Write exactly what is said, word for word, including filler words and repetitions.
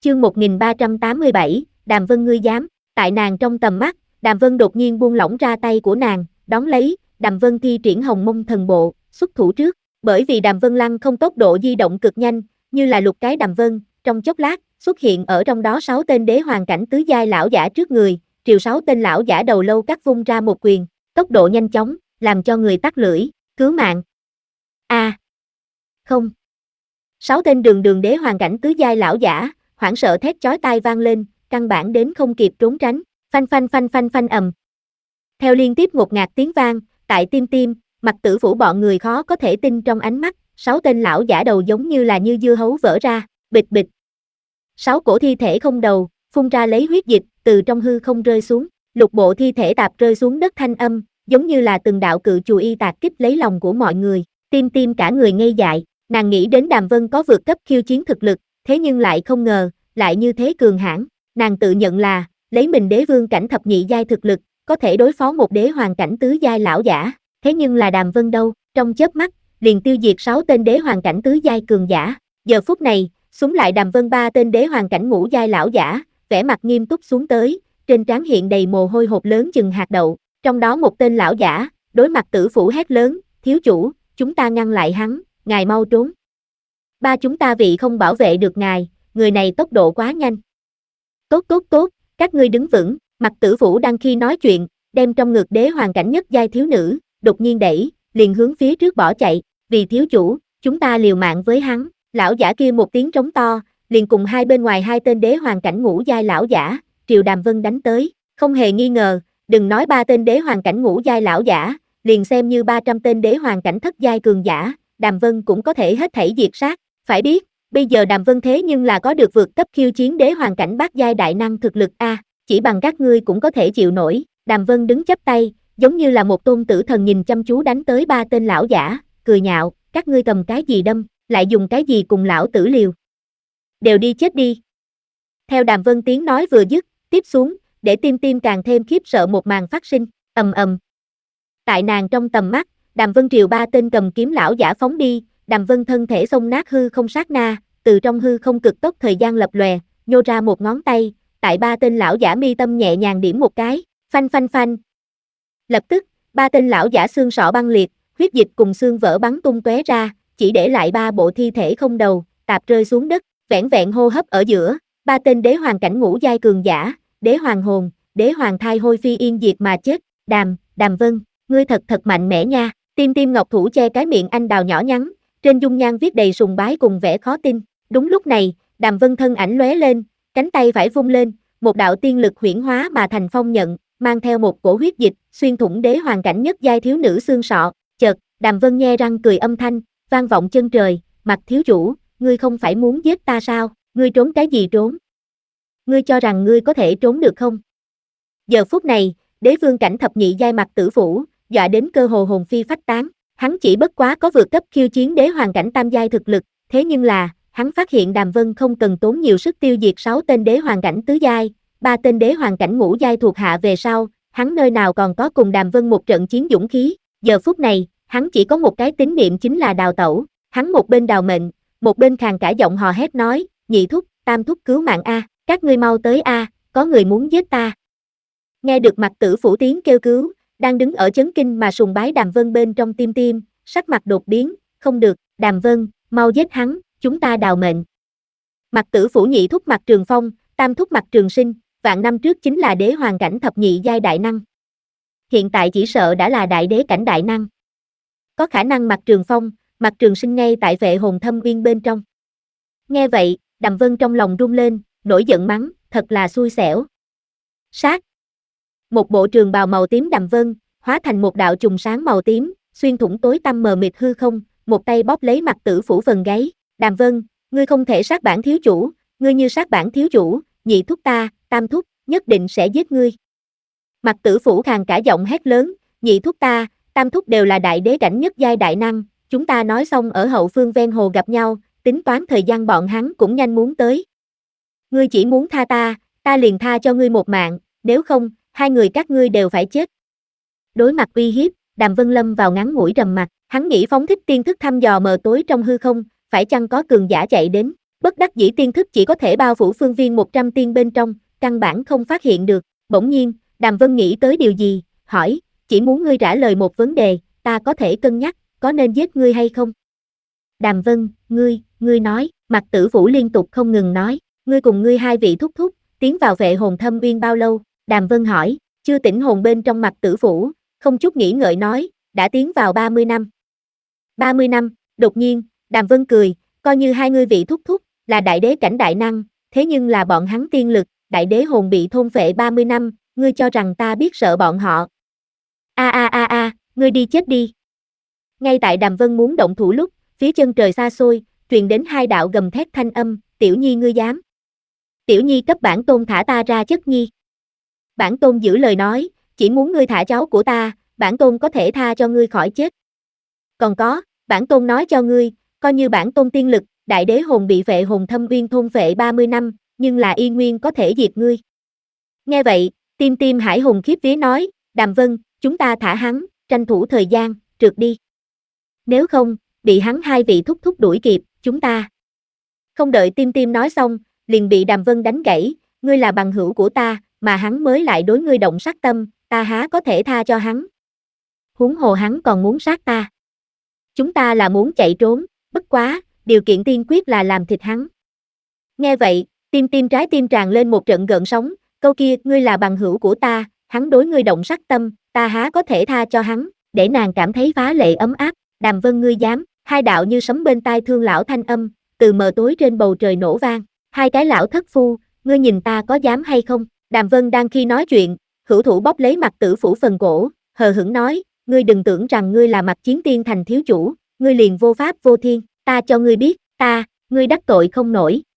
Chương một nghìn ba trăm tám mươi bảy, Đàm Vân ngươi dám, tại nàng trong tầm mắt, Đàm Vân đột nhiên buông lỏng ra tay của nàng, đón lấy, Đàm Vân thi triển Hồng Mông Thần Bộ, xuất thủ trước, bởi vì Đàm Vân lăng không tốc độ di động cực nhanh, như là lục cái Đàm Vân, trong chốc lát, xuất hiện ở trong đó sáu tên đế hoàng cảnh tứ giai lão giả trước người, triều sáu tên lão giả đầu lâu cắt vung ra một quyền, tốc độ nhanh chóng, làm cho người tắc lưỡi, cứu mạng. A. À, không. Sáu tên đường đường đế hoàng cảnh tứ giai lão giả, hoảng sợ thét chói tai vang lên, căn bản đến không kịp trốn tránh, phanh phanh phanh phanh phanh ầm. Theo liên tiếp ngột ngạt tiếng vang, tại tim tim, Mặc Tử Phủ bọn người khó có thể tin trong ánh mắt, sáu tên lão giả đầu giống như là như dưa hấu vỡ ra, bịch bịch. Sáu cổ thi thể không đầu, phun ra lấy huyết dịch, từ trong hư không rơi xuống, lục bộ thi thể tạp rơi xuống đất thanh âm, giống như là từng đạo cự chùy y tạc kích lấy lòng của mọi người, tim tim cả người ngây dại, nàng nghĩ đến Đàm Vân có vượt cấp khiêu chiến thực lực, thế nhưng lại không ngờ, lại như thế cường hãn, nàng tự nhận là, lấy mình đế vương cảnh thập nhị giai thực lực, có thể đối phó một đế hoàng cảnh tứ giai lão giả, thế nhưng là Đàm Vân đâu, trong chớp mắt, liền tiêu diệt sáu tên đế hoàng cảnh tứ giai cường giả, giờ phút này, xúm lại Đàm Vân ba tên đế hoàng cảnh ngũ giai lão giả, vẻ mặt nghiêm túc xuống tới, trên trán hiện đầy mồ hôi hột lớn chừng hạt đậu, trong đó một tên lão giả, đối mặt Tử Phủ hét lớn, thiếu chủ, chúng ta ngăn lại hắn, ngài mau trốn. Ba chúng ta vị không bảo vệ được ngài, người này tốc độ quá nhanh. Tốt tốt tốt, các ngươi đứng vững, Mặc Tử Phủ đang khi nói chuyện, đem trong ngực đế hoàng cảnh nhất giai thiếu nữ, đột nhiên đẩy, liền hướng phía trước bỏ chạy, vì thiếu chủ, chúng ta liều mạng với hắn, lão giả kia một tiếng trống to, liền cùng hai bên ngoài hai tên đế hoàng cảnh ngũ giai lão giả, triều Đàm Vân đánh tới, không hề nghi ngờ, đừng nói ba tên đế hoàng cảnh ngũ giai lão giả, liền xem như ba trăm tên đế hoàng cảnh thất giai cường giả, Đàm Vân cũng có thể hết thảy diệt sát, phải biết, bây giờ Đàm Vân thế nhưng là có được vượt cấp khiêu chiến đế hoàng cảnh bát giai đại năng thực lực a, chỉ bằng các ngươi cũng có thể chịu nổi, Đàm Vân đứng chắp tay, giống như là một tôn tử thần nhìn chăm chú đánh tới ba tên lão giả, cười nhạo, các ngươi cầm cái gì đâm, lại dùng cái gì cùng lão tử liều. Đều đi chết đi. Theo Đàm Vân tiếng nói vừa dứt, tiếp xuống, để tim tim càng thêm khiếp sợ một màn phát sinh, ầm ầm. Tại nàng trong tầm mắt, Đàm Vân triều ba tên cầm kiếm lão giả phóng đi, Đàm Vân thân thể xông nát hư không sát na, từ trong hư không cực tốc thời gian lập lòe, nhô ra một ngón tay, tại ba tên lão giả mi tâm nhẹ nhàng điểm một cái, phanh phanh phanh. Lập tức, ba tên lão giả xương sọ băng liệt, huyết dịch cùng xương vỡ bắn tung tóe ra, chỉ để lại ba bộ thi thể không đầu, tạp rơi xuống đất, vẻn vẹn hô hấp ở giữa, ba tên đế hoàng cảnh ngũ giai cường giả, đế hoàng hồn, đế hoàng thai hôi phi yên diệt mà chết, Đàm, Đàm Vân, ngươi thật thật mạnh mẽ nha, tim tim ngọc thủ che cái miệng anh đào nhỏ nhắn, trên dung nhan viết đầy sùng bái cùng vẻ khó tin, đúng lúc này, Đàm Vân thân ảnh lóe lên, cánh tay phải vung lên, một đạo tiên lực huyễn hóa mà thành phong nhận, mang theo một cổ huyết dịch, xuyên thủng đế hoàng cảnh nhất giai thiếu nữ xương sọ, chợt, Đàm Vân nhe răng cười âm thanh, vang vọng chân trời, Mặc thiếu chủ, ngươi không phải muốn giết ta sao, ngươi trốn cái gì trốn? Ngươi cho rằng ngươi có thể trốn được không? Giờ phút này, đế vương cảnh thập nhị giai Mặc Tử Phủ, dọa đến cơ hồ hồn phi phách tán, hắn chỉ bất quá có vượt cấp khiêu chiến đế hoàng cảnh tam giai thực lực, thế nhưng là, hắn phát hiện Đàm Vân không cần tốn nhiều sức tiêu diệt sáu tên đế hoàng cảnh tứ giai, ba tên đế hoàng cảnh ngũ giai thuộc hạ về sau, hắn nơi nào còn có cùng Đàm Vân một trận chiến dũng khí, giờ phút này, hắn chỉ có một cái tín niệm chính là đào tẩu, hắn một bên đào mệnh, một bên khàn cả giọng hò hét nói, nhị thúc, tam thúc cứu mạng a, các ngươi mau tới a, có người muốn giết ta. Nghe được Mặc Tử Phủ tiếng kêu cứu, đang đứng ở chấn kinh mà sùng bái Đàm Vân bên trong tim tim, sắc mặt đột biến, không được, Đàm Vân, mau giết hắn, chúng ta đào mệnh. Mặc Tử Phủ nhị thúc Mặc Trường Phong, tam thúc Mặc Trường Sinh, vạn năm trước chính là đế hoàng cảnh thập nhị giai đại năng. Hiện tại chỉ sợ đã là đại đế cảnh đại năng. Có khả năng Mặc Trường Phong, Mặc Trường Sinh ngay tại vệ hồn thâm uyên bên trong. Nghe vậy, Đàm Vân trong lòng rung lên, nổi giận mắng, thật là xui xẻo. Sát. Một bộ trường bào màu tím Đàm Vân, hóa thành một đạo trùng sáng màu tím, xuyên thủng tối tăm mờ mịt hư không, một tay bóp lấy Mặc Tử Phủ phần gáy. Đàm Vân, ngươi không thể sát bản thiếu chủ, ngươi như sát bản thiếu chủ, nhị thúc ta, tam thúc, nhất định sẽ giết ngươi. Mặc Tử Phủ khàn cả giọng hét lớn, nhị thúc ta, tam thúc đều là đại đế cảnh nhất giai đại năng, chúng ta nói xong ở hậu phương ven hồ gặp nhau, tính toán thời gian bọn hắn cũng nhanh muốn tới. Ngươi chỉ muốn tha ta, ta liền tha cho ngươi một mạng, nếu không, hai người các ngươi đều phải chết. Đối mặt uy hiếp, Đàm Vân lâm vào ngắn ngủi trầm mặc, hắn nghĩ phóng thích tiên thức thăm dò mờ tối trong hư không, phải chăng có cường giả chạy đến, Bất đắc dĩ tiên thức chỉ có thể bao phủ phương viên một trăm tiên bên trong, căn bản không phát hiện được. Bỗng nhiên, Đàm Vân nghĩ tới điều gì, hỏi, chỉ muốn ngươi trả lời một vấn đề, ta có thể cân nhắc, có nên giết ngươi hay không? Đàm Vân, ngươi, ngươi nói, Mạc Tử Vũ liên tục không ngừng nói, ngươi cùng ngươi hai vị thúc thúc, tiến vào vệ hồn thâm uyên bao lâu? Đàm Vân hỏi, chưa tỉnh hồn bên trong Mạc Tử Vũ, không chút nghĩ ngợi nói, đã tiến vào ba mươi năm. ba mươi năm, đột nhiên, Đàm Vân cười, coi như hai ngươi vị thúc thúc, là đại đế cảnh đại năng, thế nhưng là bọn hắn tiên lực, đại đế hồn bị thôn phệ ba mươi năm, ngươi cho rằng ta biết sợ bọn họ. A a a a, ngươi đi chết đi. Ngay tại Đàm Vân muốn động thủ lúc, phía chân trời xa xôi, truyền đến hai đạo gầm thét thanh âm, Tiểu Nhi ngươi dám. Tiểu Nhi cấp bản tôn thả ta ra chất nhi. Bản tôn giữ lời nói, chỉ muốn ngươi thả cháu của ta, bản tôn có thể tha cho ngươi khỏi chết. Còn có, bản tôn nói cho ngươi, coi như bản tôn tiên lực, đại đế hồn bị vệ hồn thâm uyên thôn phệ ba mươi năm, nhưng là y nguyên có thể diệt ngươi. Nghe vậy, Tim Tim Hải hùng khiếp vía nói, Đàm Vân, chúng ta thả hắn, tranh thủ thời gian, trượt đi. Nếu không, bị hắn hai vị thúc thúc đuổi kịp, chúng ta. Không đợi Tim Tim nói xong, liền bị Đàm Vân đánh gãy, ngươi là bằng hữu của ta, mà hắn mới lại đối ngươi động sát tâm, ta há có thể tha cho hắn. Huống hồ hắn còn muốn sát ta. Chúng ta là muốn chạy trốn, bất quá, điều kiện tiên quyết là làm thịt hắn. Nghe vậy, Tim Tim trái tim tràn lên một trận gợn sóng, câu kia, ngươi là bằng hữu của ta, hắn đối ngươi động sát tâm, ta há có thể tha cho hắn, để nàng cảm thấy phá lệ ấm áp. Đàm Vân ngươi dám, hai đạo như sấm bên tai thương lão thanh âm, từ mờ tối trên bầu trời nổ vang, hai cái lão thất phu, ngươi nhìn ta có dám hay không? Đàm Vân đang khi nói chuyện, hữu thủ bóp lấy Mạc Tử Phủ phần cổ, hờ hững nói, ngươi đừng tưởng rằng ngươi là Mạc Chiến Tiên thành thiếu chủ, ngươi liền vô pháp vô thiên, ta cho ngươi biết, ta, ngươi đắc tội không nổi.